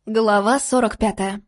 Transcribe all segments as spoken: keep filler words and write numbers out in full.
Глава сорок пятая.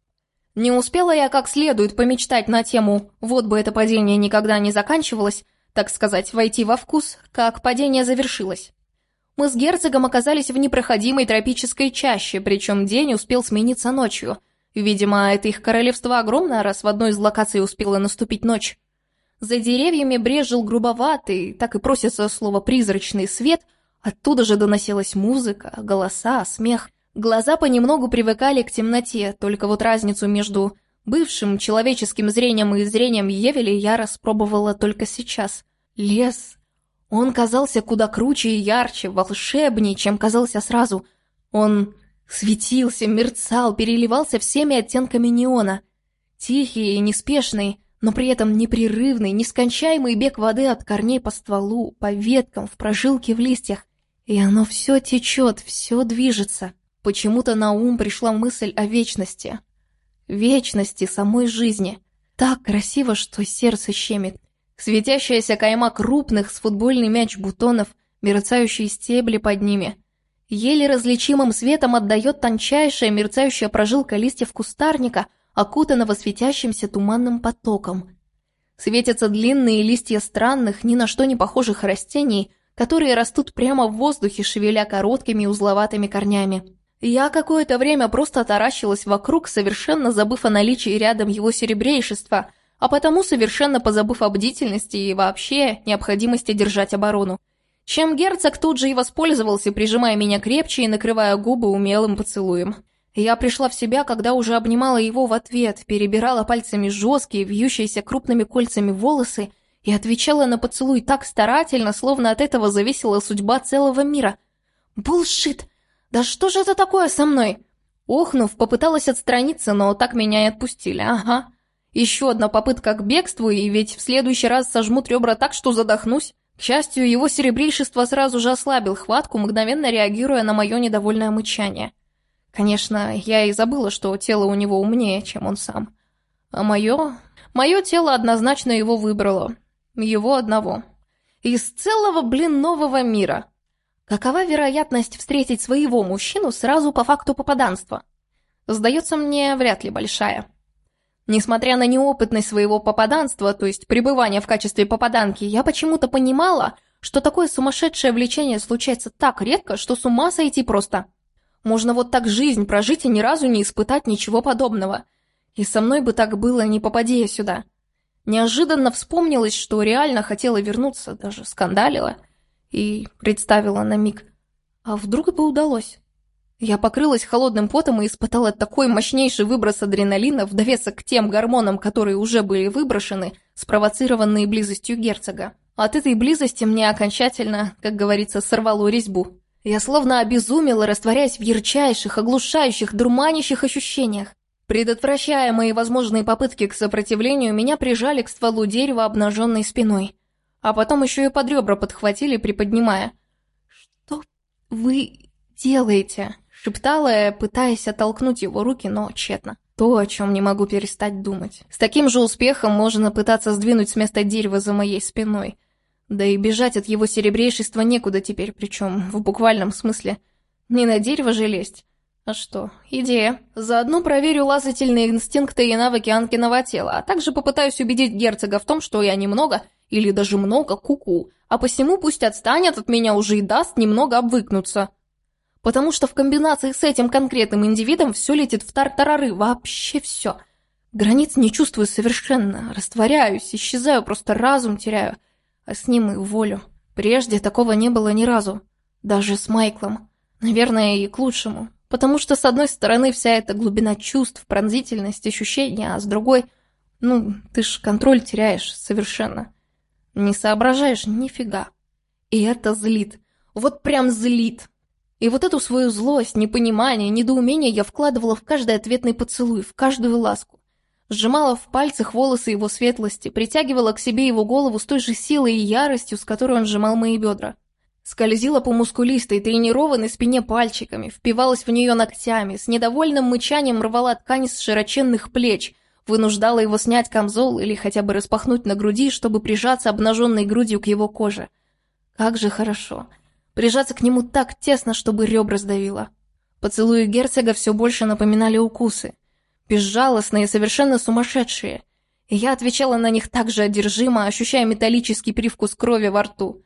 Не успела я как следует помечтать на тему «вот бы это падение никогда не заканчивалось», так сказать, войти во вкус, как падение завершилось. Мы с герцогом оказались в непроходимой тропической чаще, причем день успел смениться ночью. Видимо, это их королевство огромное, раз в одной из локаций успела наступить ночь. За деревьями брезжил грубоватый, так и просится слово «призрачный» свет, оттуда же доносилась музыка, голоса, смех. Глаза понемногу привыкали к темноте, только вот разницу между бывшим человеческим зрением и зрением Евели я распробовала только сейчас. Лес. Он казался куда круче и ярче, волшебнее, чем казался сразу. Он светился, мерцал, переливался всеми оттенками неона. Тихий и неспешный, но при этом непрерывный, нескончаемый бег воды от корней по стволу, по веткам, в прожилки в листьях. И оно все течет, все движется. Почему-то на ум пришла мысль о вечности. Вечности самой жизни. Так красиво, что сердце щемит. Светящаяся кайма крупных с футбольный мяч бутонов, мерцающие стебли под ними. Еле различимым светом отдает тончайшая мерцающая прожилка листьев кустарника, окутанного светящимся туманным потоком. Светятся длинные листья странных, ни на что не похожих растений, которые растут прямо в воздухе, шевеля короткими узловатыми корнями. Я какое-то время просто таращилась вокруг, совершенно забыв о наличии рядом его серебрейшества, а потому совершенно позабыв о бдительности и вообще необходимости держать оборону. Чем герцог тут же и воспользовался, прижимая меня крепче и накрывая губы умелым поцелуем. Я пришла в себя, когда уже обнимала его в ответ, перебирала пальцами жесткие, вьющиеся крупными кольцами волосы и отвечала на поцелуй так старательно, словно от этого зависела судьба целого мира. «Булшит! Да что же это такое со мной?» Охнув, попыталась отстраниться, но так меня и отпустили, ага. Еще одна попытка к бегству, и ведь в следующий раз сожмут ребра так, что задохнусь. К счастью, его серебрейшество сразу же ослабил хватку, мгновенно реагируя на мое недовольное мычание. Конечно, я и забыла, что тело у него умнее, чем он сам. А мое... Мое тело однозначно его выбрало. Его одного. Из целого, блин, нового мира. Какова вероятность встретить своего мужчину сразу по факту попаданства? Сдается мне, вряд ли большая. Несмотря на неопытность своего попаданства, то есть пребывания в качестве попаданки, я почему-то понимала, что такое сумасшедшее влечение случается так редко, что с ума сойти просто. Можно вот так жизнь прожить и ни разу не испытать ничего подобного. И со мной бы так было, не попадя я сюда. Неожиданно вспомнилось, что реально хотела вернуться, даже скандалила. И представила на миг, а вдруг бы удалось? Я покрылась холодным потом и испытала такой мощнейший выброс адреналина в довесок к тем гормонам, которые уже были выброшены, спровоцированные близостью герцога. От этой близости мне окончательно, как говорится, сорвало резьбу. Я словно обезумела, растворяясь в ярчайших, оглушающих, дурманящих ощущениях. Предотвращая мои возможные попытки к сопротивлению, меня прижали к стволу дерева обнаженной спиной. А потом еще и под ребра подхватили, приподнимая. «Что вы делаете?» — шептала я, пытаясь оттолкнуть его руки, но тщетно. То, о чем не могу перестать думать. С таким же успехом можно пытаться сдвинуть с места дерева за моей спиной. Да и бежать от его серебрейшества некуда теперь, причем в буквальном смысле. Не на дерево же лезть. А что, идея. Заодно проверю лазательные инстинкты и навыки Анкиного тела, а также попытаюсь убедить герцога в том, что я немного... или даже много куку, а посему пусть отстанет от меня уже и даст немного обвыкнуться. Потому что в комбинации с этим конкретным индивидом все летит в тартарары, вообще все. Границ не чувствую совершенно, растворяюсь, исчезаю, просто разум теряю, а с ним и волю. Прежде такого не было ни разу, даже с Майклом. Наверное, и к лучшему, потому что с одной стороны вся эта глубина чувств, пронзительность, ощущения, а с другой, ну, ты ж контроль теряешь совершенно. Не соображаешь нифига. И это злит. Вот прям злит. И вот эту свою злость, непонимание, недоумение я вкладывала в каждый ответный поцелуй, в каждую ласку. Сжимала в пальцах волосы его светлости, притягивала к себе его голову с той же силой и яростью, с которой он сжимал мои бедра. Скользила по мускулистой, тренированной спине пальчиками, впивалась в нее ногтями, с недовольным мычанием рвала ткань с широченных плеч, вынуждала его снять камзол или хотя бы распахнуть на груди, чтобы прижаться обнаженной грудью к его коже. Как же хорошо. Прижаться к нему так тесно, чтобы ребра сдавило. Поцелуи герцога все больше напоминали укусы. Безжалостные, совершенно сумасшедшие. И я отвечала на них так же одержимо, ощущая металлический привкус крови во рту.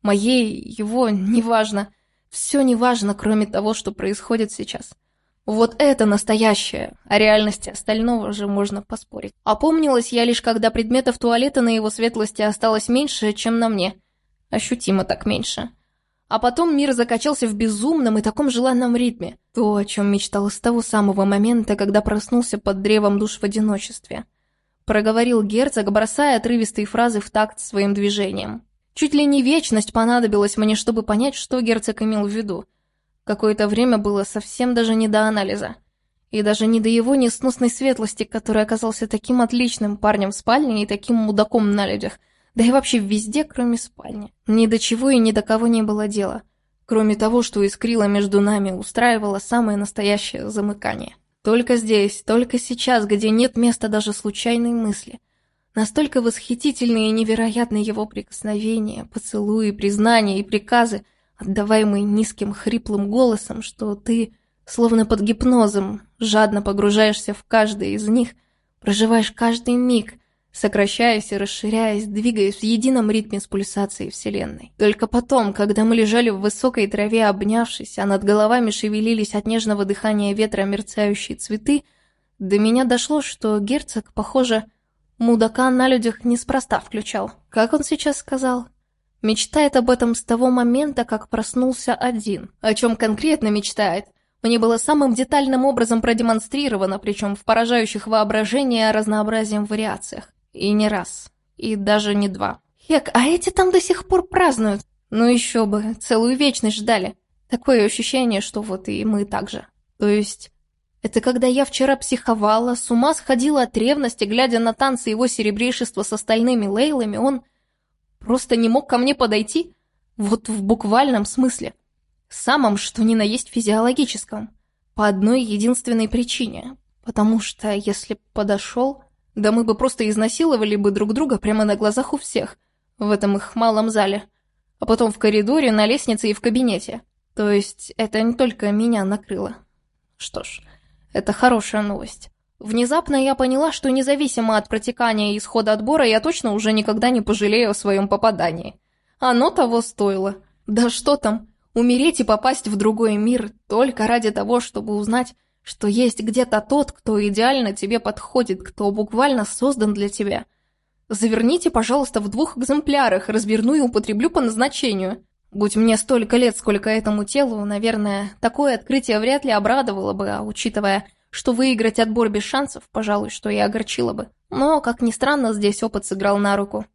Моей, его, неважно. Все неважно, кроме того, что происходит сейчас. Вот это настоящее, о реальности остального же можно поспорить. Опомнилась я лишь, когда предметов туалета на его светлости осталось меньше, чем на мне. Ощутимо так меньше. А потом мир закачался в безумном и таком желанном ритме. То, о чем мечтал с того самого момента, когда проснулся под древом душ в одиночестве. Проговорил герцог, бросая отрывистые фразы в такт своим движением. Чуть ли не вечность понадобилась мне, чтобы понять, что герцог имел в виду. Какое-то время было совсем даже не до анализа. И даже не до его несносной светлости, который оказался таким отличным парнем в спальне и таким мудаком на людях. Да и вообще везде, кроме спальни. Ни до чего и ни до кого не было дела. Кроме того, что искрило между нами, устраивало самое настоящее замыкание. Только здесь, только сейчас, где нет места даже случайной мысли. Настолько восхитительные и невероятные его прикосновения, поцелуи, признания и приказы, отдаваемые низким хриплым голосом, что ты, словно под гипнозом, жадно погружаешься в каждый из них, проживаешь каждый миг, сокращаясь и расширяясь, двигаясь в едином ритме с пульсацией Вселенной. Только потом, когда мы лежали в высокой траве, обнявшись, а над головами шевелились от нежного дыхания ветра мерцающие цветы, до меня дошло, что герцог, похоже, мудака на людях неспроста включал. Как он сейчас сказал? Мечтает об этом с того момента, как проснулся один. О чем конкретно мечтает? Мне было самым детальным образом продемонстрировано, причем в поражающих воображение разнообразием вариациях. И не раз. И даже не два. Хек, а эти там до сих пор празднуют? Ну еще бы, целую вечность ждали. Такое ощущение, что вот и мы так же. То есть, это когда я вчера психовала, с ума сходила от ревности, глядя на танцы его серебрейшества с остальными лейлами, он просто не мог ко мне подойти? Вот в буквальном смысле. Самом, что ни на есть физиологическом. По одной единственной причине. Потому что, если б подошел, да мы бы просто изнасиловали бы друг друга прямо на глазах у всех. В этом их малом зале. А потом в коридоре, на лестнице и в кабинете. То есть, это не только меня накрыло. Что ж, это хорошая новость. Внезапно я поняла, что независимо от протекания и исхода отбора, я точно уже никогда не пожалею о своем попадании. Оно того стоило. Да что там, умереть и попасть в другой мир только ради того, чтобы узнать, что есть где-то тот, кто идеально тебе подходит, кто буквально создан для тебя. Заверните, пожалуйста, в двух экземплярах, разверну и употреблю по назначению. Будь мне столько лет, сколько этому телу, наверное, такое открытие вряд ли обрадовало бы, а учитывая, что выиграть отбор без шансов, пожалуй, что и огорчило бы. Но, как ни странно, здесь опыт сыграл на руку.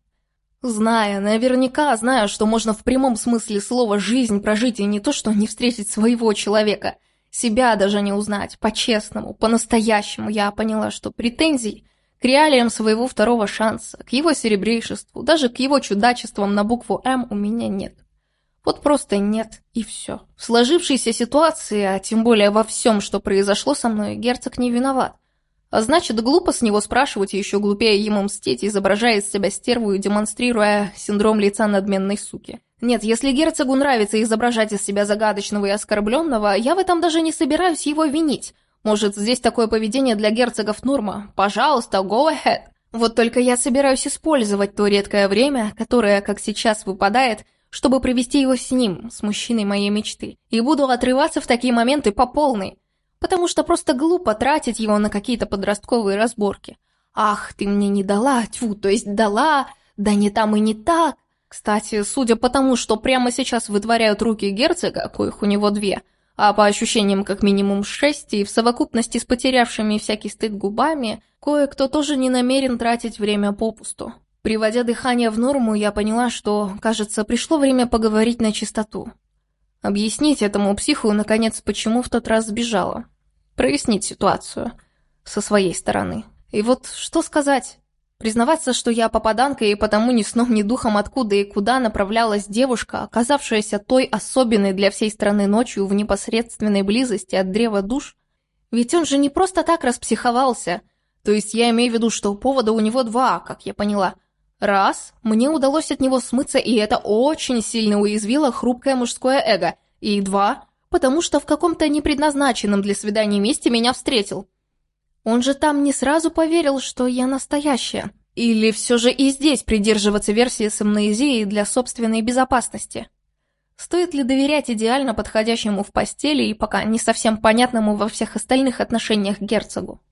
Зная, наверняка зная, что можно в прямом смысле слова жизнь прожить и не то, что не встретить своего человека, себя даже не узнать, по-честному, по-настоящему, я поняла, что претензий к реалиям своего второго шанса, к его серебрейшеству, даже к его чудачествам на букву «М» у меня нет. Вот просто нет, и все. В сложившейся ситуации, а тем более во всем, что произошло со мной, герцог не виноват. А значит, глупо с него спрашивать и еще глупее ему мстить, изображая из себя стерву и демонстрируя синдром лица надменной суки. Нет, если герцогу нравится изображать из себя загадочного и оскорбленного, я в этом даже не собираюсь его винить. Может, здесь такое поведение для герцогов норма? Пожалуйста, go ahead. Вот только я собираюсь использовать то редкое время, которое, как сейчас, выпадает, чтобы провести его с ним, с мужчиной моей мечты. И буду отрываться в такие моменты по полной. Потому что просто глупо тратить его на какие-то подростковые разборки. Ах, ты мне не дала, тьфу, то есть дала, да не там и не так. Кстати, судя по тому, что прямо сейчас вытворяют руки герцога, коих у него две, а по ощущениям как минимум шесть, и в совокупности с потерявшими всякий стыд губами, кое-кто тоже не намерен тратить время попусту. Приводя дыхание в норму, я поняла, что, кажется, пришло время поговорить на чистоту. Объяснить этому психу, наконец, почему в тот раз сбежала. Прояснить ситуацию со своей стороны. И вот что сказать? Признаваться, что я попаданка и потому ни сном, ни духом откуда и куда направлялась девушка, оказавшаяся той особенной для всей страны ночью в непосредственной близости от древа душ? Ведь он же не просто так распсиховался. То есть я имею в виду, что повода у него два, как я поняла. Раз, мне удалось от него смыться, и это очень сильно уязвило хрупкое мужское эго. И два, потому что в каком-то непредназначенном для свидания месте меня встретил. Он же там не сразу поверил, что я настоящая. Или все же и здесь придерживаться версии с амнезией для собственной безопасности? Стоит ли доверять идеально подходящему в постели и пока не совсем понятному во всех остальных отношениях герцогу?